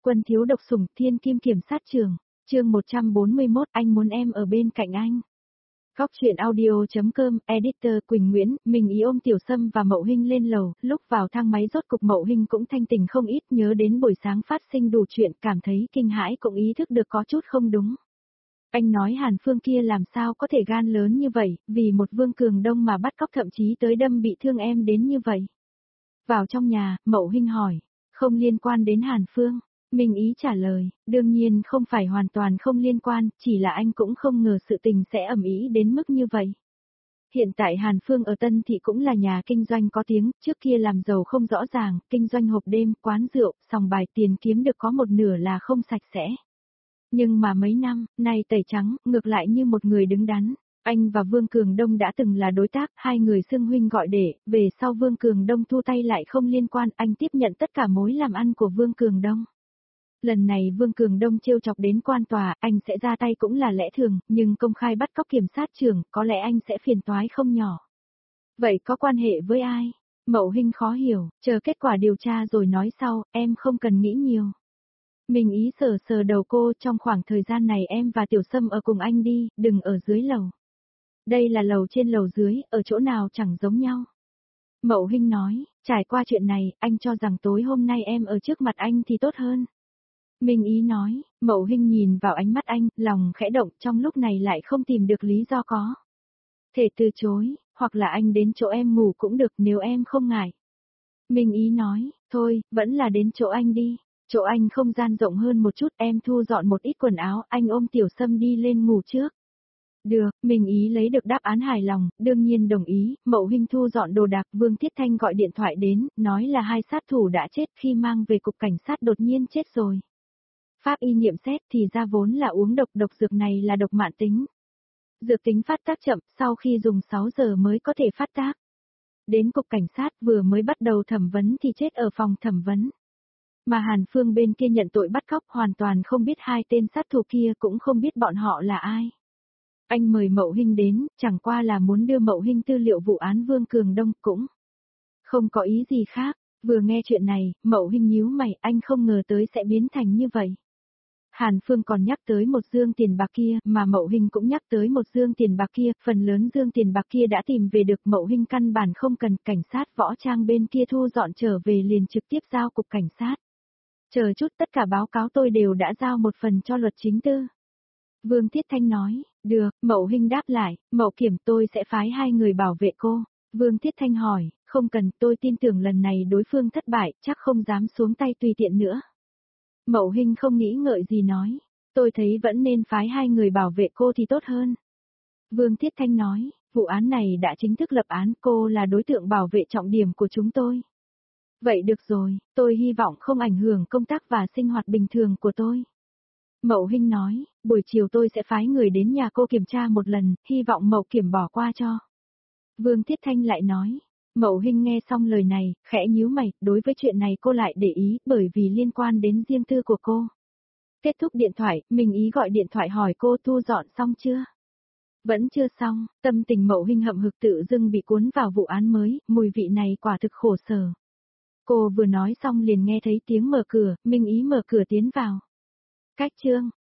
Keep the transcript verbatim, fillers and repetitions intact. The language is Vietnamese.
Quân thiếu độc sủng, thiên kim kiểm sát trường, chương một trăm bốn mươi mốt, anh muốn em ở bên cạnh anh. Góc truyện audio.com, editor Quỳnh Nguyễn, mình ý ôm Tiểu Sâm và Mậu Hinh lên lầu, lúc vào thang máy rốt cục Mậu Hinh cũng thanh tỉnh không ít, nhớ đến buổi sáng phát sinh đủ chuyện, cảm thấy kinh hãi cũng ý thức được có chút không đúng. Anh nói Hàn Phương kia làm sao có thể gan lớn như vậy, vì một Vương Cường Đông mà bắt cóc thậm chí tới đâm bị thương em đến như vậy. Vào trong nhà, Mậu Hinh hỏi, không liên quan đến Hàn Phương. Minh Ý trả lời, đương nhiên không phải hoàn toàn không liên quan, chỉ là anh cũng không ngờ sự tình sẽ ầm ĩ đến mức như vậy. Hiện tại Hàn Phương ở Tân Thị cũng là nhà kinh doanh có tiếng, trước kia làm giàu không rõ ràng, kinh doanh hộp đêm, quán rượu, sòng bài tiền kiếm được có một nửa là không sạch sẽ. Nhưng mà mấy năm, nay tẩy trắng, ngược lại như một người đứng đắn. Anh và Vương Cường Đông đã từng là đối tác, hai người xưng huynh gọi đệ, về sau Vương Cường Đông thu tay lại không liên quan, anh tiếp nhận tất cả mối làm ăn của Vương Cường Đông. Lần này Vương Cường Đông trêu chọc đến quan tòa, anh sẽ ra tay cũng là lẽ thường, nhưng công khai bắt cóc kiểm sát trưởng, có lẽ anh sẽ phiền toái không nhỏ. Vậy có quan hệ với ai? Mậu Hinh khó hiểu, chờ kết quả điều tra rồi nói sau, em không cần nghĩ nhiều. Mình ý sờ sờ đầu cô, trong khoảng thời gian này em và Tiểu Sâm ở cùng anh đi, đừng ở dưới lầu. Đây là lầu trên lầu dưới, ở chỗ nào chẳng giống nhau. Mậu Hinh nói, trải qua chuyện này, anh cho rằng tối hôm nay em ở trước mặt anh thì tốt hơn. Minh Ý nói, Mậu Hinh nhìn vào ánh mắt anh, lòng khẽ động, trong lúc này lại không tìm được lý do có thể từ chối, hoặc là anh đến chỗ em ngủ cũng được nếu em không ngại. Minh Ý nói, thôi, vẫn là đến chỗ anh đi, chỗ anh không gian rộng hơn một chút, em thu dọn một ít quần áo, anh ôm Tiểu Sâm đi lên ngủ trước. Được, Minh Ý lấy được đáp án hài lòng, đương nhiên đồng ý, Mậu Hinh thu dọn đồ đạc, Vương Thiết Thanh gọi điện thoại đến, nói là hai sát thủ đã chết khi mang về cục cảnh sát đột nhiên chết rồi. Pháp y nghiệm xét thì ra vốn là uống độc, độc dược này là độc mạn tính. Dược tính phát tác chậm, sau khi dùng sáu giờ mới có thể phát tác. Đến cục cảnh sát vừa mới bắt đầu thẩm vấn thì chết ở phòng thẩm vấn. Mà Hàn Phương bên kia nhận tội bắt cóc hoàn toàn không biết hai tên sát thủ kia cũng không biết bọn họ là ai. Anh mời Mậu Hinh đến, chẳng qua là muốn đưa Mậu Hinh tư liệu vụ án Vương Cường Đông cũng không có ý gì khác. Vừa nghe chuyện này, Mậu Hinh nhíu mày, anh không ngờ tới sẽ biến thành như vậy. Hàn Phương còn nhắc tới một dương tiền bạc kia, mà Mậu Hinh cũng nhắc tới một dương tiền bạc kia, phần lớn dương tiền bạc kia đã tìm về được, Mậu Hinh căn bản không cần, cảnh sát võ trang bên kia thu dọn trở về liền trực tiếp giao cục cảnh sát. Chờ chút, tất cả báo cáo tôi đều đã giao một phần cho luật chính tư. Vương Thiết Thanh nói, được, Mậu Hinh đáp lại, Mậu Kiểm tôi sẽ phái hai người bảo vệ cô. Vương Thiết Thanh hỏi, không cần, tôi tin tưởng lần này đối phương thất bại, chắc không dám xuống tay tùy tiện nữa. Mậu Hinh không nghĩ ngợi gì nói, tôi thấy vẫn nên phái hai người bảo vệ cô thì tốt hơn. Vương Thiết Thanh nói, vụ án này đã chính thức lập án, cô là đối tượng bảo vệ trọng điểm của chúng tôi. Vậy được rồi, tôi hy vọng không ảnh hưởng công tác và sinh hoạt bình thường của tôi. Mậu Hinh nói, buổi chiều tôi sẽ phái người đến nhà cô kiểm tra một lần, hy vọng Mậu Kiểm bỏ qua cho. Vương Thiết Thanh lại nói, Mậu Hinh nghe xong lời này, khẽ nhíu mày, đối với chuyện này cô lại để ý, bởi vì liên quan đến riêng tư của cô. Kết thúc điện thoại, Minh Ý gọi điện thoại hỏi cô thu dọn xong chưa? Vẫn chưa xong, tâm tình Mậu Hinh hậm hực tự dưng bị cuốn vào vụ án mới, mùi vị này quả thực khổ sở. Cô vừa nói xong liền nghe thấy tiếng mở cửa, Minh Ý mở cửa tiến vào. Cách chương,